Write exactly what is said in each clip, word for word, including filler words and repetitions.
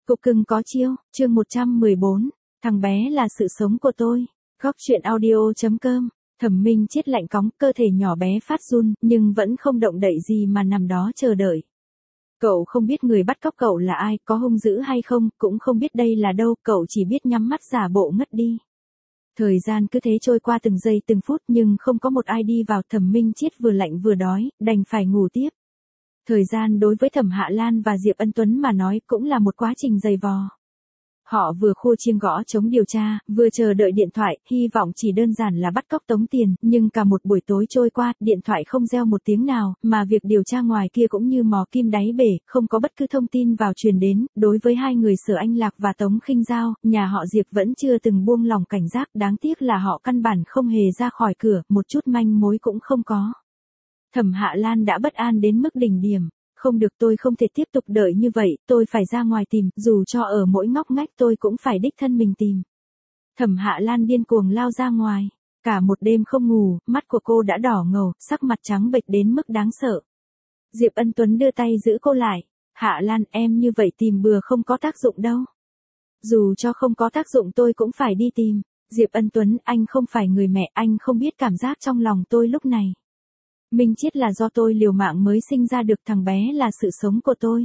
Cục cưng có chiêu, chương một trăm mười bốn, thằng bé là sự sống của tôi. Góc truyện audio.com, Thẩm Minh Chết lạnh cóng, cơ thể nhỏ bé phát run, nhưng vẫn không động đậy gì mà nằm đó chờ đợi. Cậu không biết người bắt cóc cậu là ai, có hung dữ hay không, cũng không biết đây là đâu, cậu chỉ biết nhắm mắt giả bộ ngất đi. Thời gian cứ thế trôi qua từng giây từng phút nhưng không có một ai đi vào. Thẩm Minh Chết vừa lạnh vừa đói, đành phải ngủ tiếp. Thời gian đối với Thẩm Hạ Lan và Diệp Ân Tuấn mà nói cũng là một quá trình dày vò. Họ vừa khua chiêng gõ trống điều tra, vừa chờ đợi điện thoại, hy vọng chỉ đơn giản là bắt cóc tống tiền, nhưng cả một buổi tối trôi qua, điện thoại không reo một tiếng nào, mà việc điều tra ngoài kia cũng như mò kim đáy bể, không có bất cứ thông tin vào truyền đến. Đối với hai người Sở Anh Lạc và Tống Khinh Giao, nhà họ Diệp vẫn chưa từng buông lỏng cảnh giác, đáng tiếc là họ căn bản không hề ra khỏi cửa, một chút manh mối cũng không có. Thẩm Hạ Lan đã bất an đến mức đỉnh điểm. Không được, tôi không thể tiếp tục đợi như vậy, tôi phải ra ngoài tìm, dù cho ở mỗi ngóc ngách tôi cũng phải đích thân mình tìm. Thẩm Hạ Lan điên cuồng lao ra ngoài. Cả một đêm không ngủ, mắt của cô đã đỏ ngầu, sắc mặt trắng bệch đến mức đáng sợ. Diệp Ân Tuấn đưa tay giữ cô lại. Hạ Lan, em như vậy tìm bừa không có tác dụng đâu. Dù cho không có tác dụng tôi cũng phải đi tìm. Diệp Ân Tuấn, anh không phải người mẹ, anh không biết cảm giác trong lòng tôi lúc này. Minh Chết là do tôi liều mạng mới sinh ra được, thằng bé là sự sống của tôi.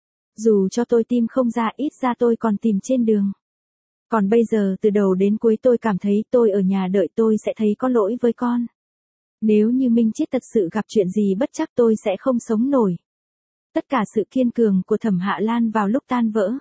Dù cho tôi tìm không ra, ít ra tôi còn tìm trên đường. Còn bây giờ từ đầu đến cuối tôi cảm thấy tôi ở nhà đợi tôi sẽ thấy có lỗi với con. Nếu như Minh Chết thật sự gặp chuyện gì bất trắc tôi sẽ không sống nổi. Tất cả sự kiên cường của Thẩm Hạ Lan vào lúc tan vỡ.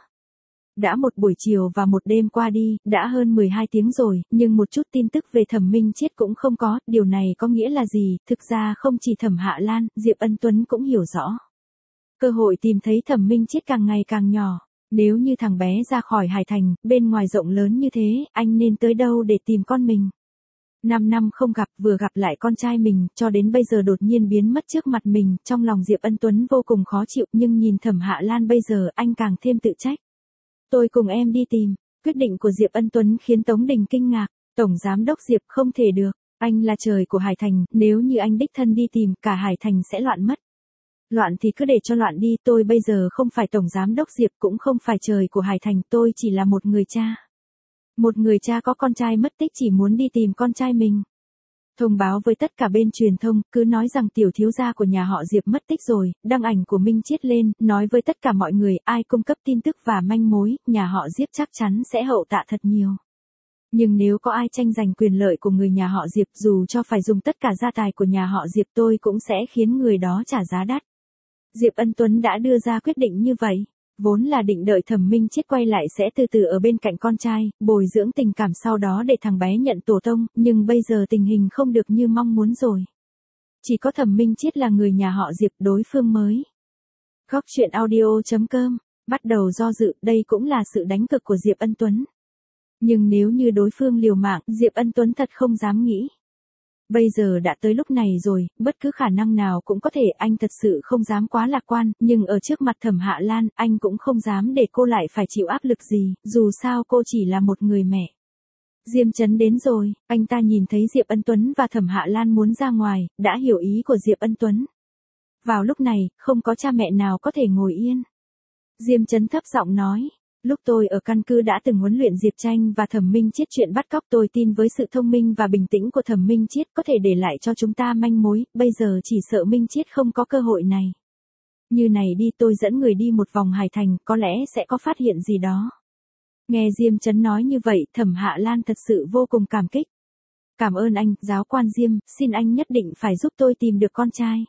Đã một buổi chiều và một đêm qua đi, đã hơn mười hai tiếng rồi, nhưng một chút tin tức về Thẩm Minh Chết cũng không có, điều này có nghĩa là gì? Thực ra không chỉ Thẩm Hạ Lan, Diệp Ân Tuấn cũng hiểu rõ. Cơ hội tìm thấy Thẩm Minh Chết càng ngày càng nhỏ, nếu như thằng bé ra khỏi Hải Thành, bên ngoài rộng lớn như thế, anh nên tới đâu để tìm con mình? Năm năm không gặp, vừa gặp lại con trai mình, cho đến bây giờ đột nhiên biến mất trước mặt mình, trong lòng Diệp Ân Tuấn vô cùng khó chịu, nhưng nhìn Thẩm Hạ Lan bây giờ, anh càng thêm tự trách. Tôi cùng em đi tìm. Quyết định của Diệp Ân Tuấn khiến Tống Đình kinh ngạc. Tổng giám đốc Diệp, không thể được. Anh là trời của Hải Thành, nếu như anh đích thân đi tìm, cả Hải Thành sẽ loạn mất. Loạn thì cứ để cho loạn đi, tôi bây giờ không phải tổng giám đốc Diệp, cũng không phải trời của Hải Thành, tôi chỉ là một người cha. Một người cha có con trai mất tích chỉ muốn đi tìm con trai mình. Thông báo với tất cả bên truyền thông, cứ nói rằng tiểu thiếu gia của nhà họ Diệp mất tích rồi, đăng ảnh của Minh Chết lên, nói với tất cả mọi người, ai cung cấp tin tức và manh mối, nhà họ Diệp chắc chắn sẽ hậu tạ thật nhiều. Nhưng nếu có ai tranh giành quyền lợi của người nhà họ Diệp, dù cho phải dùng tất cả gia tài của nhà họ Diệp, tôi cũng sẽ khiến người đó trả giá đắt. Diệp Ân Tuấn đã đưa ra quyết định như vậy. Vốn là định đợi Thẩm Minh Chết quay lại sẽ từ từ ở bên cạnh con trai, bồi dưỡng tình cảm sau đó để thằng bé nhận tổ tông, nhưng bây giờ tình hình không được như mong muốn rồi. Chỉ có Thẩm Minh Chết là người nhà họ Diệp, đối phương mới. Góc truyện audio.com, bắt đầu do dự, đây cũng là sự đánh cược của Diệp Ân Tuấn. Nhưng nếu như đối phương liều mạng, Diệp Ân Tuấn thật không dám nghĩ. Bây giờ đã tới lúc này rồi, bất cứ khả năng nào cũng có thể, anh thật sự không dám quá lạc quan, nhưng ở trước mặt Thẩm Hạ Lan, anh cũng không dám để cô lại phải chịu áp lực gì, dù sao cô chỉ là một người mẹ. Diêm Chấn đến rồi, anh ta nhìn thấy Diệp Ân Tuấn và Thẩm Hạ Lan muốn ra ngoài, đã hiểu ý của Diệp Ân Tuấn. Vào lúc này, không có cha mẹ nào có thể ngồi yên. Diêm Chấn thấp giọng nói. Lúc tôi ở căn cứ đã từng huấn luyện Diệp Tranh và Thẩm Minh Chết chuyện bắt cóc, tôi tin với sự thông minh và bình tĩnh của Thẩm Minh Chết có thể để lại cho chúng ta manh mối, bây giờ chỉ sợ Minh Chết không có cơ hội này. Như này đi, tôi dẫn người đi một vòng Hải Thành, có lẽ sẽ có phát hiện gì đó. Nghe Diêm Chấn nói như vậy, Thẩm Hạ Lan thật sự vô cùng cảm kích. Cảm ơn anh, giáo quan Diêm, xin anh nhất định phải giúp tôi tìm được con trai.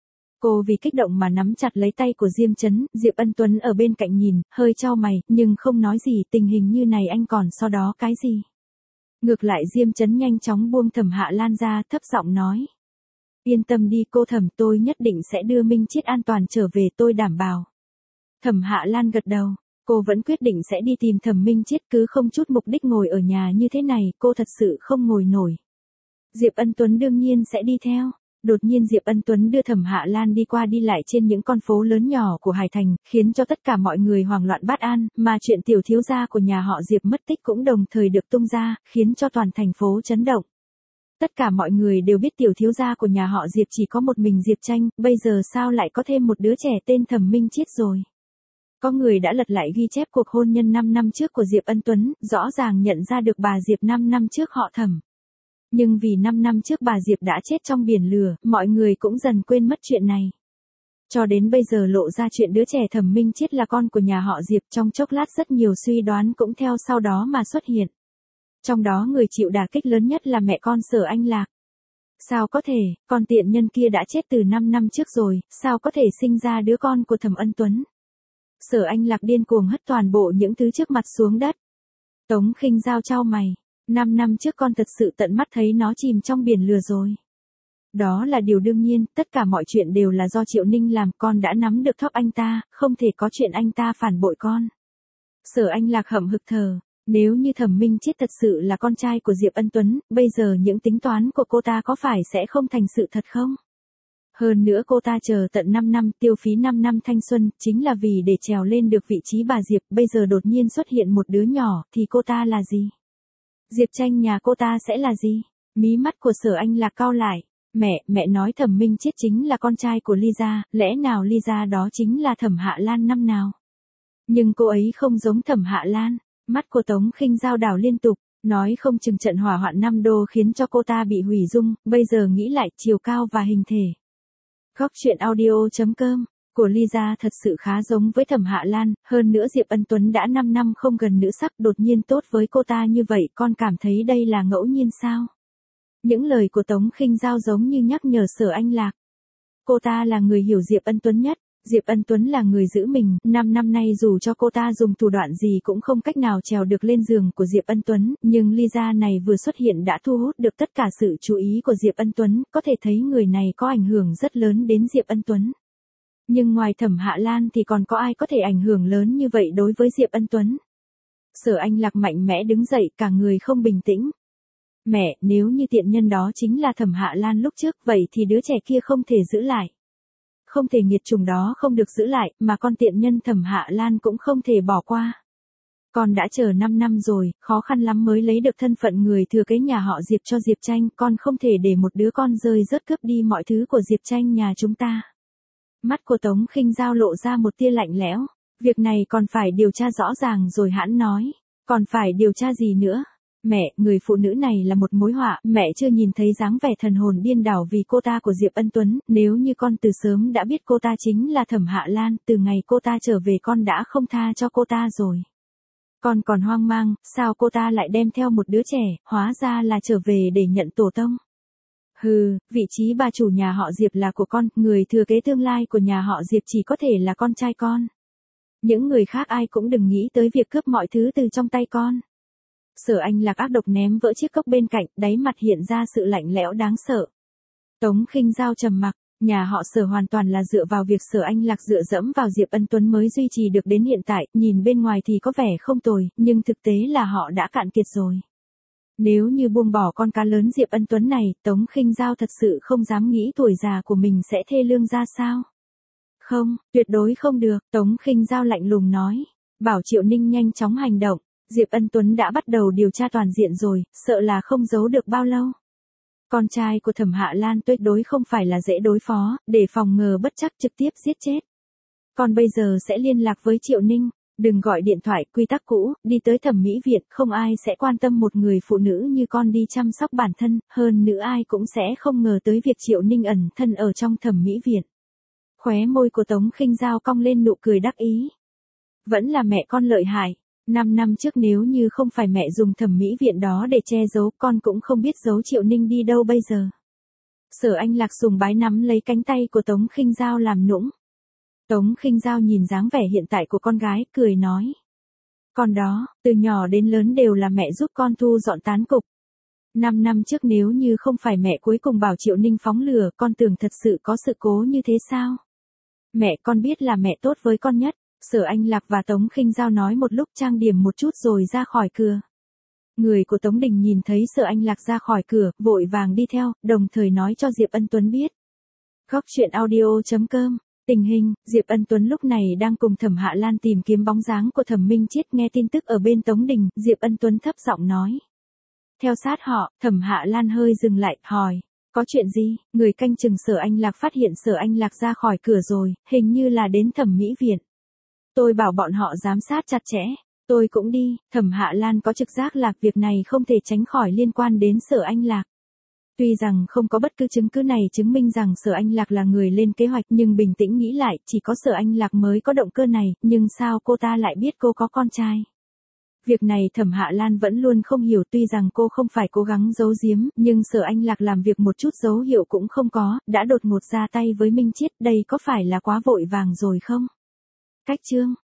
Cô vì kích động mà nắm chặt lấy tay của Diêm Chấn, Diệp Ân Tuấn ở bên cạnh nhìn, hơi chau mày, nhưng không nói gì, tình hình như này anh còn so đó cái gì. Ngược lại Diêm Chấn nhanh chóng buông Thẩm Hạ Lan ra, thấp giọng nói. Yên tâm đi cô Thẩm, tôi nhất định sẽ đưa Minh Chết an toàn trở về, tôi đảm bảo. Thẩm Hạ Lan gật đầu, cô vẫn quyết định sẽ đi tìm Thẩm Minh Chết, cứ không chút mục đích ngồi ở nhà như thế này, cô thật sự không ngồi nổi. Diệp Ân Tuấn đương nhiên sẽ đi theo. Đột nhiên Diệp Ân Tuấn đưa Thẩm Hạ Lan đi qua đi lại trên những con phố lớn nhỏ của Hải Thành, khiến cho tất cả mọi người hoảng loạn bất an, mà chuyện tiểu thiếu gia của nhà họ Diệp mất tích cũng đồng thời được tung ra, khiến cho toàn thành phố chấn động. Tất cả mọi người đều biết tiểu thiếu gia của nhà họ Diệp chỉ có một mình Diệp Tranh, bây giờ sao lại có thêm một đứa trẻ tên Thẩm Minh Chết rồi. Có người đã lật lại ghi chép cuộc hôn nhân năm năm trước của Diệp Ân Tuấn, rõ ràng nhận ra được bà Diệp năm năm trước họ Thẩm. Nhưng vì năm năm trước bà Diệp đã chết trong biển lửa, mọi người cũng dần quên mất chuyện này. Cho đến bây giờ lộ ra chuyện đứa trẻ Thẩm Minh Chiết là con của nhà họ Diệp, trong chốc lát rất nhiều suy đoán cũng theo sau đó mà xuất hiện. Trong đó người chịu đả kích lớn nhất là mẹ con Sở Anh Lạc. Sao có thể, con tiện nhân kia đã chết từ năm năm trước rồi, sao có thể sinh ra đứa con của Thẩm Ân Tuấn? Sở Anh Lạc điên cuồng hất toàn bộ những thứ trước mặt xuống đất. Tống Khinh Dao chau mày, năm năm trước con thật sự tận mắt thấy nó chìm trong biển lửa rồi. Đó là điều đương nhiên, tất cả mọi chuyện đều là do Triệu Ninh làm, con đã nắm được thóp anh ta, không thể có chuyện anh ta phản bội con. Sở Anh Lạc hậm hực thở, nếu như Thẩm Minh Chiết thật sự là con trai của Diệp Ân Tuấn, bây giờ những tính toán của cô ta có phải sẽ không thành sự thật không? Hơn nữa cô ta chờ tận năm năm, tiêu phí năm năm thanh xuân, chính là vì để trèo lên được vị trí bà Diệp, bây giờ đột nhiên xuất hiện một đứa nhỏ, thì cô ta là gì? Diệp Tranh nhà cô ta sẽ là gì? Mí mắt của Sở Anh Lạc cau lại. Mẹ, mẹ nói Thẩm Minh Chiết chính là con trai của Lisa, lẽ nào Lisa đó chính là Thẩm Hạ Lan năm nào? Nhưng cô ấy không giống Thẩm Hạ Lan. Mắt của Tống Khinh Dao đảo liên tục, nói không chừng trận hỏa hoạn năm đô khiến cho cô ta bị hủy dung, bây giờ nghĩ lại chiều cao và hình thể. Góc truyện audio chấm com của Lisa thật sự khá giống với Thẩm Hạ Lan, hơn nữa Diệp Ân Tuấn đã năm năm không gần nữ sắc đột nhiên tốt với cô ta như vậy, con cảm thấy đây là ngẫu nhiên sao? Những lời của Tống Khinh Dao giống như nhắc nhở Sở Anh Lạc. Cô ta là người hiểu Diệp Ân Tuấn nhất, Diệp Ân Tuấn là người giữ mình, năm năm nay dù cho cô ta dùng thủ đoạn gì cũng không cách nào trèo được lên giường của Diệp Ân Tuấn, nhưng Lisa này vừa xuất hiện đã thu hút được tất cả sự chú ý của Diệp Ân Tuấn, có thể thấy người này có ảnh hưởng rất lớn đến Diệp Ân Tuấn. Nhưng ngoài Thẩm Hạ Lan thì còn có ai có thể ảnh hưởng lớn như vậy đối với Diệp Ân Tuấn? Sở Anh Lạc mạnh mẽ đứng dậy, cả người không bình tĩnh. Mẹ, nếu như tiện nhân đó chính là Thẩm Hạ Lan lúc trước, vậy thì đứa trẻ kia không thể giữ lại. Không thể nghiệt chủng đó không được giữ lại, mà con tiện nhân Thẩm Hạ Lan cũng không thể bỏ qua. Con đã chờ năm năm rồi, khó khăn lắm mới lấy được thân phận người thừa kế nhà họ Diệp cho Diệp Tranh, con không thể để một đứa con rơi rớt cướp đi mọi thứ của Diệp Tranh nhà chúng ta. Mắt của Tống Khinh Dao lộ ra một tia lạnh lẽo, việc này còn phải điều tra rõ ràng rồi hãn nói, còn phải điều tra gì nữa? Mẹ, người phụ nữ này là một mối họa, mẹ chưa nhìn thấy dáng vẻ thần hồn điên đảo vì cô ta của Diệp Ân Tuấn, nếu như con từ sớm đã biết cô ta chính là Thẩm Hạ Lan, từ ngày cô ta trở về con đã không tha cho cô ta rồi. Con còn hoang mang, sao cô ta lại đem theo một đứa trẻ, hóa ra là trở về để nhận tổ tông. Hừ, vị trí bà chủ nhà họ Diệp là của con, người thừa kế tương lai của nhà họ Diệp chỉ có thể là con trai con. Những người khác ai cũng đừng nghĩ tới việc cướp mọi thứ từ trong tay con. Sở Anh Lạc ác độc ném vỡ chiếc cốc bên cạnh, đáy mặt hiện ra sự lạnh lẽo đáng sợ. Tống Khinh Dao trầm mặc, nhà họ Sở hoàn toàn là dựa vào việc Sở Anh Lạc dựa dẫm vào Diệp Ân Tuấn mới duy trì được đến hiện tại, nhìn bên ngoài thì có vẻ không tồi, nhưng thực tế là họ đã cạn kiệt rồi. Nếu như buông bỏ con cá lớn Diệp Ân Tuấn này, Tống Khinh Dao thật sự không dám nghĩ tuổi già của mình sẽ thê lương ra sao. Không, tuyệt đối không được, Tống Khinh Dao lạnh lùng nói, bảo Triệu Ninh nhanh chóng hành động. Diệp Ân Tuấn đã bắt đầu điều tra toàn diện rồi, sợ là không giấu được bao lâu. Con trai của Thẩm Hạ Lan tuyệt đối không phải là dễ đối phó, để phòng ngừa bất trắc trực tiếp giết chết. Con bây giờ sẽ liên lạc với Triệu Ninh, đừng gọi điện thoại, quy tắc cũ, đi tới thẩm mỹ viện, không ai sẽ quan tâm một người phụ nữ như con đi chăm sóc bản thân, hơn nữa ai cũng sẽ không ngờ tới việc Triệu Ninh ẩn thân ở trong thẩm mỹ viện. Khóe môi của Tống Khinh Dao cong lên nụ cười đắc ý. Vẫn là mẹ con lợi hại. Năm năm trước nếu như không phải mẹ dùng thẩm mỹ viện đó để che giấu, con cũng không biết giấu Triệu Ninh đi đâu bây giờ. Sở Anh Lạc sùng bái nắm lấy cánh tay của Tống Khinh Dao làm nũng. Tống Khinh Dao nhìn dáng vẻ hiện tại của con gái, cười nói. Con đó, từ nhỏ đến lớn đều là mẹ giúp con thu dọn tán cục. Năm năm trước nếu như không phải mẹ cuối cùng bảo Triệu Ninh phóng lửa, con tưởng thật sự có sự cố như thế sao? Mẹ, con biết là mẹ tốt với con nhất. Sở Anh Lạc và Tống Khinh Dao nói một lúc, trang điểm một chút rồi ra khỏi cửa. Người của Tống Đình nhìn thấy Sở Anh Lạc ra khỏi cửa, vội vàng đi theo, đồng thời nói cho Diệp Ân Tuấn biết. Góc truyện audio chấm com. Tình hình, Diệp Ân Tuấn lúc này đang cùng Thẩm Hạ Lan tìm kiếm bóng dáng của Thẩm Minh Chiết, nghe tin tức ở bên Tống Đình, Diệp Ân Tuấn thấp giọng nói. Theo sát họ, Thẩm Hạ Lan hơi dừng lại, hỏi. Có chuyện gì? Người canh chừng Sở Anh Lạc phát hiện Sở Anh Lạc ra khỏi cửa rồi, hình như là đến thẩm mỹ viện. Tôi bảo bọn họ giám sát chặt chẽ. Tôi cũng đi, Thẩm Hạ Lan có trực giác là việc này không thể tránh khỏi liên quan đến Sở Anh Lạc. Tuy rằng không có bất cứ chứng cứ này chứng minh rằng Sở Anh Lạc là người lên kế hoạch, nhưng bình tĩnh nghĩ lại, chỉ có Sở Anh Lạc mới có động cơ này, nhưng sao cô ta lại biết cô có con trai? Việc này Thẩm Hạ Lan vẫn luôn không hiểu, tuy rằng cô không phải cố gắng giấu giếm, nhưng Sở Anh Lạc làm việc một chút dấu hiệu cũng không có, đã đột ngột ra tay với Minh Chiết, đây có phải là quá vội vàng rồi không? Cách chương